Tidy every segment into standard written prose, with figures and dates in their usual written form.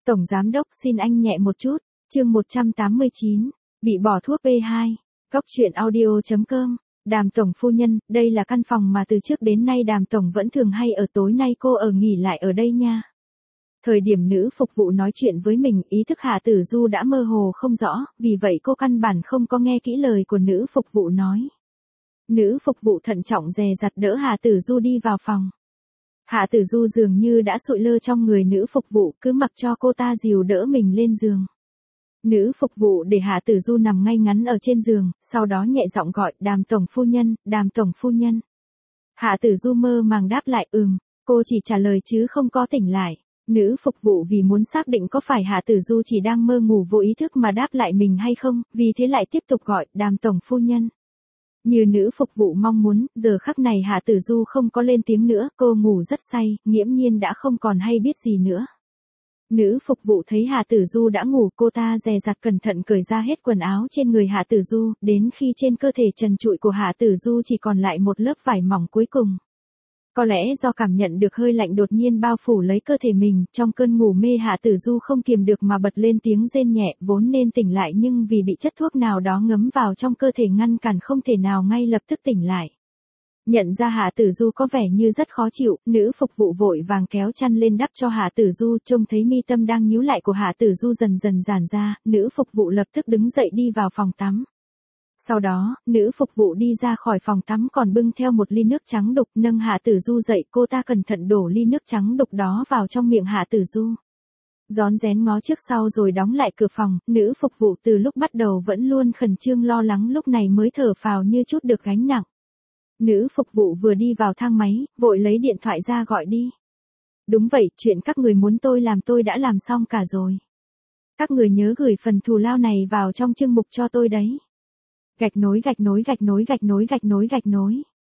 Tổng giám đốc xin anh nhẹ một chút, chương 189, bị bỏ thuốc B2, góc truyện audio.com, Đàm tổng phu nhân, đây là căn phòng mà từ trước đến nay Đàm tổng vẫn thường hay ở, tối nay cô ở nghỉ lại ở đây nha. Thời điểm nữ phục vụ nói chuyện với mình, ý thức Hạ Tử Du đã mơ hồ không rõ, vì vậy cô căn bản không có nghe kỹ lời của nữ phục vụ nói. Nữ phục vụ thận trọng dè dặt đỡ Hạ Tử Du đi vào phòng. Hạ Tử Du dường như đã sụi lơ trong người nữ phục vụ, cứ mặc cho cô ta dìu đỡ mình lên giường. Nữ phục vụ để Hạ Tử Du nằm ngay ngắn ở trên giường, sau đó nhẹ giọng gọi, Đàm tổng phu nhân, Đàm tổng phu nhân. Hạ Tử Du mơ màng đáp lại, cô chỉ trả lời chứ không có tỉnh lại. Nữ phục vụ vì muốn xác định có phải Hạ Tử Du chỉ đang mơ ngủ vô ý thức mà đáp lại mình hay không, vì thế lại tiếp tục gọi, Đàm tổng phu nhân. Như nữ phục vụ mong muốn, giờ khắc này Hạ Tử Du không có lên tiếng nữa, cô ngủ rất say, nghiễm nhiên đã không còn hay biết gì nữa. Nữ phục vụ thấy Hạ Tử Du đã ngủ, cô ta dè dặt cẩn thận cởi ra hết quần áo trên người Hạ Tử Du, đến khi trên cơ thể trần trụi của Hạ Tử Du chỉ còn lại một lớp vải mỏng cuối cùng. Có lẽ do cảm nhận được hơi lạnh đột nhiên bao phủ lấy cơ thể mình, trong cơn ngủ mê Hạ Tử Du không kiềm được mà bật lên tiếng rên nhẹ, vốn nên tỉnh lại nhưng vì bị chất thuốc nào đó ngấm vào trong cơ thể ngăn cản không thể nào ngay lập tức tỉnh lại. Nhận ra Hạ Tử Du có vẻ như rất khó chịu, nữ phục vụ vội vàng kéo chăn lên đắp cho Hạ Tử Du, trông thấy mi tâm đang nhíu lại của Hạ Tử Du dần dần giãn ra, nữ phục vụ lập tức đứng dậy đi vào phòng tắm. Sau đó, nữ phục vụ đi ra khỏi phòng tắm còn bưng theo một ly nước trắng đục, nâng Hạ Tử Du dậy, cô ta cẩn thận đổ ly nước trắng đục đó vào trong miệng Hạ Tử Du. Rón rén ngó trước sau rồi đóng lại cửa phòng, nữ phục vụ từ lúc bắt đầu vẫn luôn khẩn trương lo lắng lúc này mới thở phào như chút được gánh nặng. Nữ phục vụ vừa đi vào thang máy, vội lấy điện thoại ra gọi đi. Đúng vậy, chuyện các người muốn tôi làm tôi đã làm xong cả rồi. Các người nhớ gửi phần thù lao này vào trong chương mục cho tôi đấy. Gạch nối gạch nối gạch nối gạch nối gạch nối gạch nối.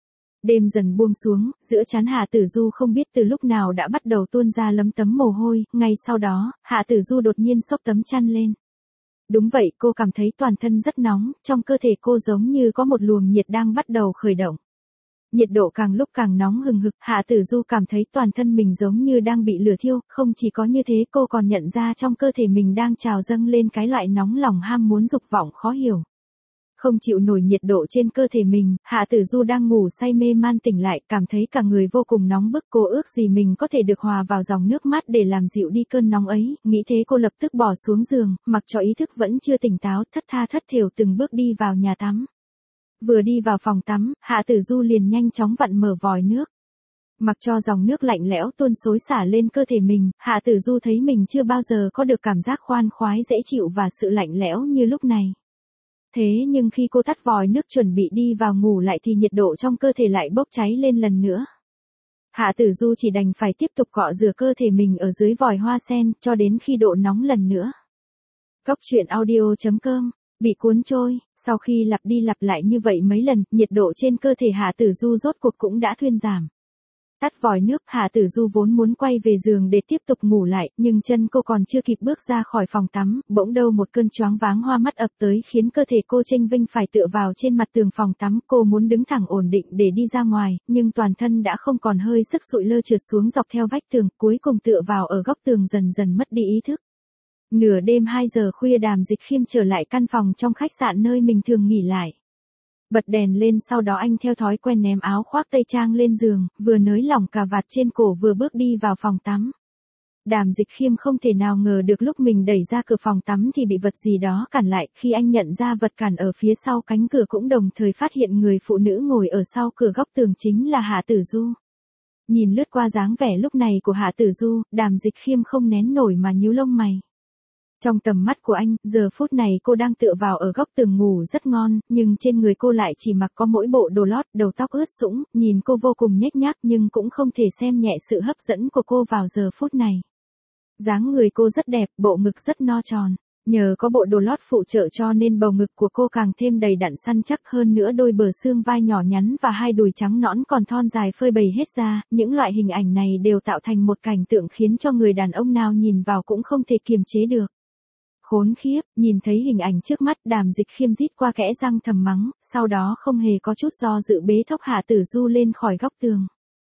Đêm dần buông xuống, giữa trán Hạ Tử Du không biết từ lúc nào đã bắt đầu tuôn ra lấm tấm mồ hôi, ngay sau đó, Hạ Tử Du đột nhiên xốc tấm chăn lên. Đúng vậy, cô cảm thấy toàn thân rất nóng, trong cơ thể cô giống như có một luồng nhiệt đang bắt đầu khởi động. Nhiệt độ càng lúc càng nóng hừng hực, Hạ Tử Du cảm thấy toàn thân mình giống như đang bị lửa thiêu, không chỉ có như thế cô còn nhận ra trong cơ thể mình đang trào dâng lên cái loại nóng lòng ham muốn dục vọng khó hiểu. Không chịu nổi nhiệt độ trên cơ thể mình, Hạ Tử Du đang ngủ say mê man tỉnh lại, cảm thấy cả người vô cùng nóng bức, cô ước gì mình có thể được hòa vào dòng nước mát để làm dịu đi cơn nóng ấy, nghĩ thế cô lập tức bỏ xuống giường, mặc cho ý thức vẫn chưa tỉnh táo, thất tha thất thểu từng bước đi vào nhà tắm. Vừa đi vào phòng tắm, Hạ Tử Du liền nhanh chóng vặn mở vòi nước. Mặc cho dòng nước lạnh lẽo tuôn xối xả lên cơ thể mình, Hạ Tử Du thấy mình chưa bao giờ có được cảm giác khoan khoái dễ chịu và sự lạnh lẽo như lúc này. Thế nhưng khi cô tắt vòi nước chuẩn bị đi vào ngủ lại thì nhiệt độ trong cơ thể lại bốc cháy lên lần nữa. Hạ Tử Du chỉ đành phải tiếp tục cọ rửa cơ thể mình ở dưới vòi hoa sen cho đến khi độ nóng lần nữa. Góc truyện audio.com, bị cuốn trôi, sau khi lặp đi lặp lại như vậy mấy lần, nhiệt độ trên cơ thể Hạ Tử Du rốt cuộc cũng đã thuyên giảm. Tắt vòi nước, Hạ Tử Du vốn muốn quay về giường để tiếp tục ngủ lại, nhưng chân cô còn chưa kịp bước ra khỏi phòng tắm, bỗng đâu một cơn choáng váng hoa mắt ập tới khiến cơ thể cô chênh vênh phải tựa vào trên mặt tường phòng tắm, cô muốn đứng thẳng ổn định để đi ra ngoài, nhưng toàn thân đã không còn hơi sức, sụi lơ trượt xuống dọc theo vách tường, cuối cùng tựa vào ở góc tường dần dần mất đi ý thức. Nửa đêm 2 giờ khuya Đàm Dịch Khiêm trở lại căn phòng trong khách sạn nơi mình thường nghỉ lại. Bật đèn lên, sau đó anh theo thói quen ném áo khoác tây trang lên giường, vừa nới lỏng cà vạt trên cổ vừa bước đi vào phòng tắm. Đàm Dịch Khiêm không thể nào ngờ được lúc mình đẩy ra cửa phòng tắm thì bị vật gì đó cản lại, khi anh nhận ra vật cản ở phía sau cánh cửa cũng đồng thời phát hiện người phụ nữ ngồi ở sau cửa góc tường chính là Hạ Tử Du. Nhìn lướt qua dáng vẻ lúc này của Hạ Tử Du, Đàm Dịch Khiêm không nén nổi mà nhíu lông mày. Trong tầm mắt của anh, giờ phút này cô đang tựa vào ở góc tường ngủ rất ngon, nhưng trên người cô lại chỉ mặc có mỗi bộ đồ lót, đầu tóc ướt sũng, nhìn cô vô cùng nhếch nhác nhưng cũng không thể xem nhẹ sự hấp dẫn của cô vào giờ phút này. Dáng người cô rất đẹp, bộ ngực rất no tròn. Nhờ có bộ đồ lót phụ trợ cho nên bầu ngực của cô càng thêm đầy đặn săn chắc, hơn nữa đôi bờ xương vai nhỏ nhắn và hai đùi trắng nõn còn thon dài phơi bày hết ra, những loại hình ảnh này đều tạo thành một cảnh tượng khiến cho người đàn ông nào nhìn vào cũng không thể kiềm chế được. Khốn khiếp, nhìn thấy hình ảnh trước mắt, Đàm Dịch Khiêm rít qua kẽ răng thầm mắng, sau đó không hề có chút do dự bế thốc Hạ Tử Du lên khỏi góc tường.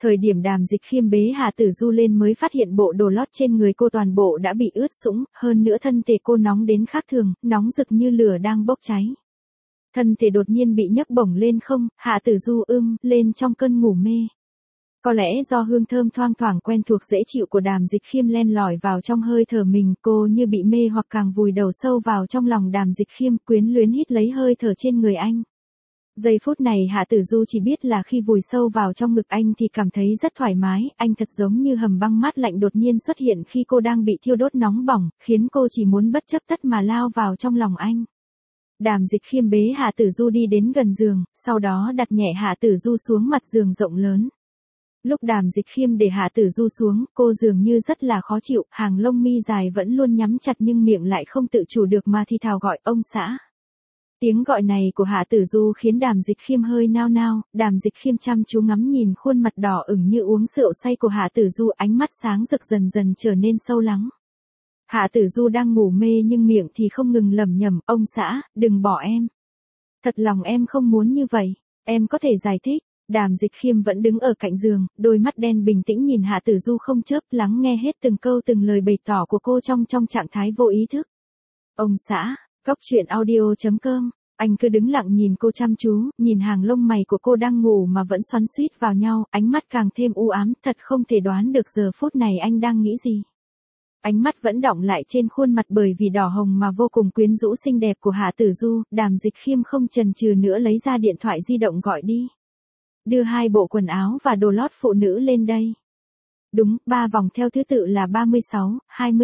Thời điểm Đàm Dịch Khiêm bế Hà Tử Du lên mới phát hiện bộ đồ lót trên người cô toàn bộ đã bị ướt sũng, hơn nữa thân thể cô nóng đến khác thường, nóng rực như lửa đang bốc cháy. Thân thể đột nhiên bị nhấc bổng lên không, Hà Tử Du lên trong cơn ngủ mê. Có lẽ do hương thơm thoang thoảng quen thuộc dễ chịu của Đàm Dịch Khiêm len lỏi vào trong hơi thở mình, cô như bị mê hoặc càng vùi đầu sâu vào trong lòng Đàm Dịch Khiêm, quyến luyến hít lấy hơi thở trên người anh. Giây phút này Hạ Tử Du chỉ biết là khi vùi sâu vào trong ngực anh thì cảm thấy rất thoải mái, anh thật giống như hầm băng mát lạnh đột nhiên xuất hiện khi cô đang bị thiêu đốt nóng bỏng, khiến cô chỉ muốn bất chấp tất mà lao vào trong lòng anh. Đàm Dịch Khiêm bế Hạ Tử Du đi đến gần giường, sau đó đặt nhẹ Hạ Tử Du xuống mặt giường rộng lớn. Lúc Đàm Dịch Khiêm để Hạ Tử Du xuống, cô dường như rất là khó chịu, hàng lông mi dài vẫn luôn nhắm chặt nhưng miệng lại không tự chủ được mà thì thào gọi ông xã. Tiếng gọi này của Hạ Tử Du khiến Đàm Dịch Khiêm hơi nao nao, Đàm Dịch Khiêm chăm chú ngắm nhìn khuôn mặt đỏ ửng như uống rượu say của Hạ Tử Du, ánh mắt sáng rực dần dần trở nên sâu lắng. Hạ Tử Du đang ngủ mê nhưng miệng thì không ngừng lẩm nhẩm, ông xã, đừng bỏ em. Thật lòng em không muốn như vậy, em có thể giải thích. Đàm Dịch Khiêm vẫn đứng ở cạnh giường, đôi mắt đen bình tĩnh nhìn Hạ Tử Du không chớp, lắng nghe hết từng câu từng lời bày tỏ của cô trong trạng thái vô ý thức. Ông xã, Góc truyện audio.com, anh cứ đứng lặng nhìn cô chăm chú, nhìn hàng lông mày của cô đang ngủ mà vẫn xoắn xuýt vào nhau, ánh mắt càng thêm u ám, thật không thể đoán được giờ phút này anh đang nghĩ gì. Ánh mắt vẫn đọng lại trên khuôn mặt bởi vì đỏ hồng mà vô cùng quyến rũ xinh đẹp của Hạ Tử Du, Đàm Dịch Khiêm không chần chừ nữa lấy ra điện thoại di động gọi đi. Đưa 2 bộ quần áo và đồ lót phụ nữ lên đây. Đúng, 3 vòng theo thứ tự là 36,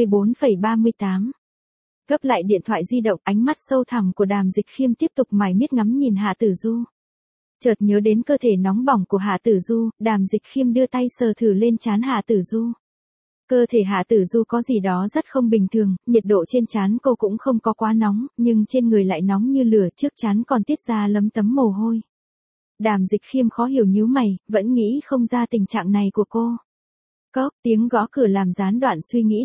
24,38. Gấp lại điện thoại di động, ánh mắt sâu thẳm của Đàm Dịch Khiêm tiếp tục mải miết ngắm nhìn Hạ Tử Du. Chợt nhớ đến cơ thể nóng bỏng của Hạ Tử Du, Đàm Dịch Khiêm đưa tay sờ thử lên trán Hạ Tử Du. Cơ thể Hạ Tử Du có gì đó rất không bình thường, nhiệt độ trên trán cô cũng không có quá nóng, nhưng trên người lại nóng như lửa, trước trán còn tiết ra lấm tấm mồ hôi. Đàm Dịch Khiêm khó hiểu nhíu mày, vẫn nghĩ không ra tình trạng này của cô. Cốc, tiếng gõ cửa làm gián đoạn suy nghĩ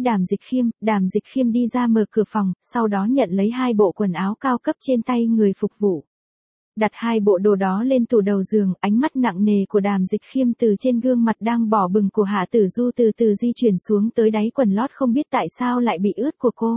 Đàm Dịch Khiêm đi ra mở cửa phòng, sau đó nhận lấy 2 bộ quần áo cao cấp trên tay người phục vụ. Đặt 2 bộ đồ đó lên tủ đầu giường, ánh mắt nặng nề của Đàm Dịch Khiêm từ trên gương mặt đang đỏ bừng của Hạ Tử Du từ từ di chuyển xuống tới đáy quần lót không biết tại sao lại bị ướt của cô.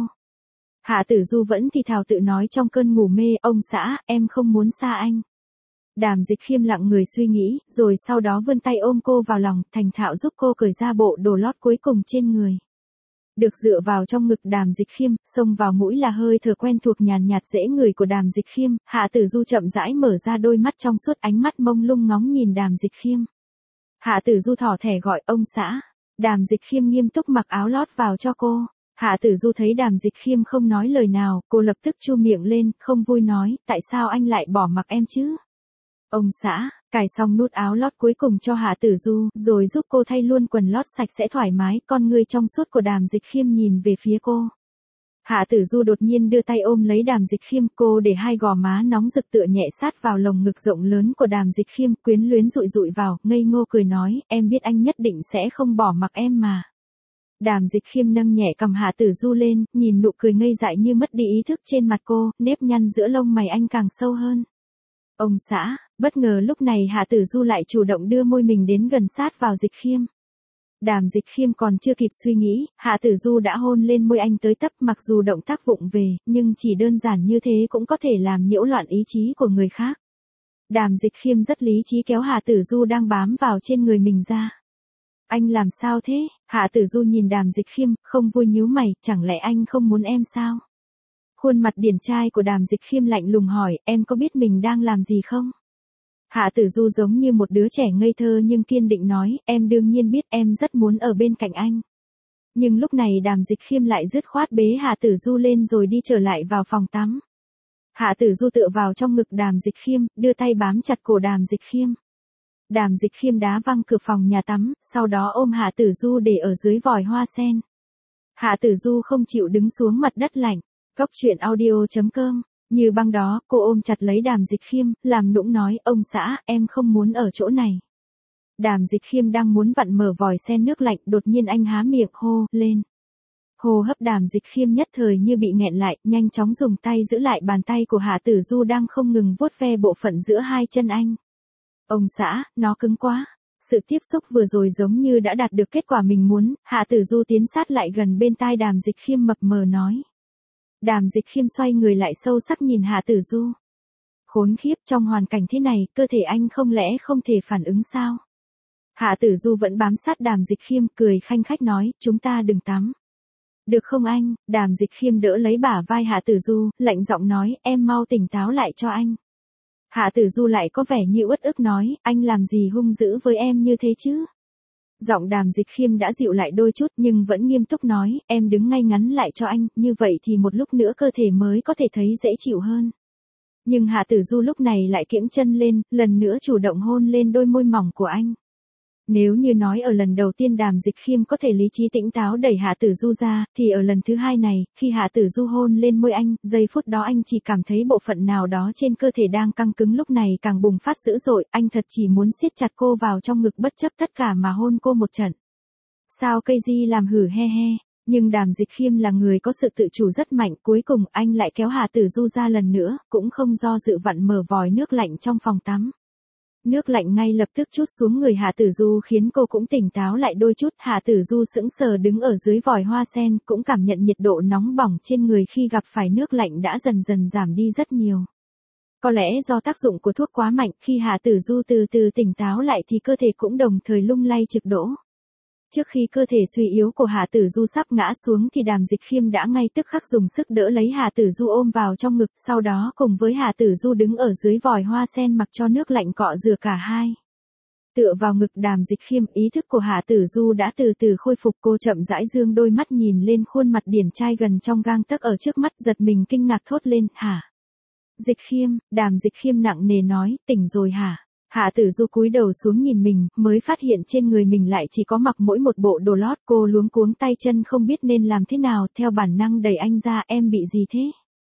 Hạ Tử Du vẫn thì thào tự nói trong cơn ngủ mê, ông xã, em không muốn xa anh. Đàm Dịch Khiêm lặng người suy nghĩ, rồi sau đó vươn tay ôm cô vào lòng, thành thạo giúp cô cởi ra bộ đồ lót cuối cùng trên người. Được dựa vào trong ngực Đàm Dịch Khiêm, xông vào mũi là hơi thở quen thuộc nhàn nhạt dễ ngửi của Đàm Dịch Khiêm, Hạ Tử Du chậm rãi mở ra đôi mắt trong suốt, ánh mắt mông lung ngóng nhìn Đàm Dịch Khiêm. Hạ Tử Du thỏ thẻ gọi ông xã. Đàm Dịch Khiêm nghiêm túc mặc áo lót vào cho cô. Hạ Tử Du thấy Đàm Dịch Khiêm không nói lời nào, cô lập tức chu miệng lên, không vui nói, tại sao anh lại bỏ mặc em chứ? Ông xã, cài xong nút áo lót cuối cùng cho Hạ Tử Du, rồi giúp cô thay luôn quần lót sạch sẽ thoải mái, con ngươi trong suốt của Đàm Dịch Khiêm nhìn về phía cô. Hạ Tử Du đột nhiên đưa tay ôm lấy Đàm Dịch Khiêm, cô để 2 gò má nóng rực tựa nhẹ sát vào lồng ngực rộng lớn của Đàm Dịch Khiêm, quyến luyến dụi dụi vào, ngây ngô cười nói, em biết anh nhất định sẽ không bỏ mặc em mà. Đàm Dịch Khiêm nâng nhẹ cằm Hạ Tử Du lên, nhìn nụ cười ngây dại như mất đi ý thức trên mặt cô, nếp nhăn giữa lông mày anh càng sâu hơn. Ông xã, bất ngờ lúc này Hạ Tử Du lại chủ động đưa môi mình đến gần sát vào Dịch Khiêm. Đàm Dịch Khiêm còn chưa kịp suy nghĩ, Hạ Tử Du đã hôn lên môi anh tới tấp, mặc dù động tác vụng về, nhưng chỉ đơn giản như thế cũng có thể làm nhiễu loạn ý chí của người khác. Đàm Dịch Khiêm rất lý trí kéo Hạ Tử Du đang bám vào trên người mình ra. Anh làm sao thế? Hạ Tử Du nhìn Đàm Dịch Khiêm, không vui nhíu mày, chẳng lẽ anh không muốn em sao? Khuôn mặt điển trai của Đàm Dịch Khiêm lạnh lùng hỏi, em có biết mình đang làm gì không? Hạ Tử Du giống như một đứa trẻ ngây thơ nhưng kiên định nói, em đương nhiên biết, em rất muốn ở bên cạnh anh. Nhưng lúc này Đàm Dịch Khiêm lại dứt khoát bế Hạ Tử Du lên rồi đi trở lại vào phòng tắm. Hạ Tử Du tựa vào trong ngực Đàm Dịch Khiêm, đưa tay bám chặt cổ Đàm Dịch Khiêm. Đàm Dịch Khiêm đá văng cửa phòng nhà tắm, sau đó ôm Hạ Tử Du để ở dưới vòi hoa sen. Hạ Tử Du không chịu đứng xuống mặt đất lạnh. Góc truyện audio.com, như băng đó, cô ôm chặt lấy Đàm Dịch Khiêm, làm nũng nói, ông xã, em không muốn ở chỗ này. Đàm Dịch Khiêm đang muốn vặn mở vòi sen nước lạnh, đột nhiên anh há miệng hô lên. Hô hấp Đàm Dịch Khiêm nhất thời như bị nghẹn lại, nhanh chóng dùng tay giữ lại bàn tay của Hạ Tử Du đang không ngừng vuốt ve bộ phận giữa 2 chân anh. Ông xã, nó cứng quá. Sự tiếp xúc vừa rồi giống như đã đạt được kết quả mình muốn, Hạ Tử Du tiến sát lại gần bên tai Đàm Dịch Khiêm mập mờ nói. Đàm Dịch Khiêm xoay người lại sâu sắc nhìn Hạ Tử Du. Khốn khiếp, trong hoàn cảnh thế này, cơ thể anh không lẽ không thể phản ứng sao? Hạ Tử Du vẫn bám sát Đàm Dịch Khiêm, cười khanh khách nói, chúng ta đừng tắm. Được không anh? Đàm Dịch Khiêm đỡ lấy bả vai Hạ Tử Du, lạnh giọng nói, em mau tỉnh táo lại cho anh. Hạ Tử Du lại có vẻ như uất ức nói, anh làm gì hung dữ với em như thế chứ? Giọng Đàm Dịch Khiêm đã dịu lại đôi chút nhưng vẫn nghiêm túc nói, em đứng ngay ngắn lại cho anh, như vậy thì một lúc nữa cơ thể mới có thể thấy dễ chịu hơn. Nhưng Hạ Tử Du lúc này lại kiễng chân lên, lần nữa chủ động hôn lên đôi môi mỏng của anh. Nếu như nói ở lần đầu tiên Đàm Dịch Khiêm có thể lý trí tỉnh táo đẩy Hạ Tử Du ra, thì ở lần thứ hai này, khi Hạ Tử Du hôn lên môi anh, giây phút đó anh chỉ cảm thấy bộ phận nào đó trên cơ thể đang căng cứng lúc này càng bùng phát dữ dội, anh thật chỉ muốn siết chặt cô vào trong ngực bất chấp tất cả mà hôn cô một trận. Sao cây di làm hử he he, nhưng Đàm Dịch Khiêm là người có sự tự chủ rất mạnh, cuối cùng anh lại kéo Hạ Tử Du ra lần nữa, cũng không do dự vặn mở vòi nước lạnh trong phòng tắm. Nước lạnh ngay lập tức trút xuống người Hạ Tử Du khiến cô cũng tỉnh táo lại đôi chút. Hạ Tử Du sững sờ đứng ở dưới vòi hoa sen, cũng cảm nhận nhiệt độ nóng bỏng trên người khi gặp phải nước lạnh đã dần dần giảm đi rất nhiều. Có lẽ do tác dụng của thuốc quá mạnh, khi Hạ Tử Du từ từ tỉnh táo lại thì cơ thể cũng đồng thời lung lay trực đổ. Trước khi cơ thể suy yếu của Hạ Tử Du sắp ngã xuống thì Đàm Dịch Khiêm đã ngay tức khắc dùng sức đỡ lấy Hạ Tử Du ôm vào trong ngực, sau đó cùng với Hạ Tử Du đứng ở dưới vòi hoa sen mặc cho nước lạnh cọ rửa cả hai. Tựa vào ngực Đàm Dịch Khiêm, ý thức của Hạ Tử Du đã từ từ khôi phục, cô chậm rãi dương đôi mắt nhìn lên khuôn mặt điển trai gần trong gang tấc ở trước mắt, giật mình kinh ngạc thốt lên, hả? Dịch Khiêm, Đàm Dịch Khiêm nặng nề nói, tỉnh rồi hả? Hạ Tử Du cúi đầu xuống nhìn mình, mới phát hiện trên người mình lại chỉ có mặc mỗi một bộ đồ lót, cô luống cuống tay chân không biết nên làm thế nào, theo bản năng đẩy anh ra, em bị gì thế?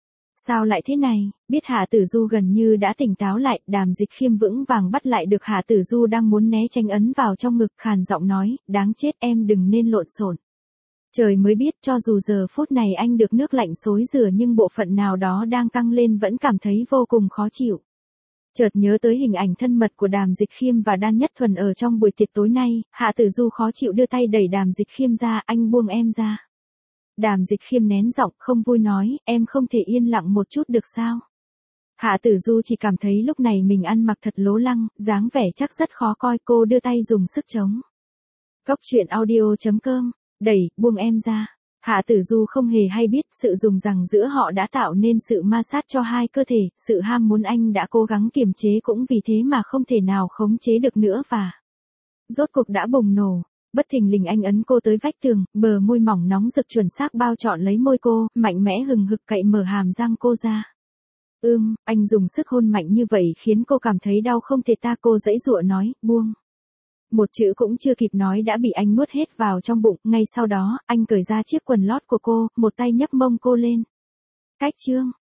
Sao lại thế này? Biết Hạ Tử Du gần như đã tỉnh táo lại, Đàm Dịch Khiêm vững vàng bắt lại được Hạ Tử Du đang muốn né tránh, ấn vào trong ngực, khàn giọng nói, đáng chết, em đừng nên lộn xộn. Trời mới biết, cho dù giờ phút này anh được nước lạnh xối rửa nhưng bộ phận nào đó đang căng lên vẫn cảm thấy vô cùng khó chịu. Chợt nhớ tới hình ảnh thân mật của Đàm Dịch Khiêm và Đan Nhất Thuần ở trong buổi tiệc tối nay, Hạ Tử Du khó chịu đưa tay đẩy Đàm Dịch Khiêm ra, anh buông em ra. Đàm Dịch Khiêm nén giọng không vui nói, em không thể yên lặng một chút được sao? Hạ Tử Du chỉ cảm thấy lúc này mình ăn mặc thật lố lăng, dáng vẻ chắc rất khó coi, cô đưa tay dùng sức chống. Cóc truyện audio.com, đẩy, buông em ra. Hạ Tử Du không hề hay biết, sự dùng rằng giữa họ đã tạo nên sự ma sát cho hai cơ thể, sự ham muốn anh đã cố gắng kiềm chế cũng vì thế mà không thể nào khống chế được nữa và rốt cuộc đã bùng nổ. Bất thình lình anh ấn cô tới vách tường, bờ môi mỏng nóng rực chuẩn xác bao trọn lấy môi cô, mạnh mẽ hừng hực cậy mở hàm răng cô ra. Anh dùng sức hôn mạnh như vậy khiến cô cảm thấy đau không thể ta, cô giãy giụa nói, buông. Một chữ cũng chưa kịp nói đã bị anh nuốt hết vào trong bụng, ngay sau đó, anh cởi ra chiếc quần lót của cô, một tay nhấc mông cô lên. Cách chương.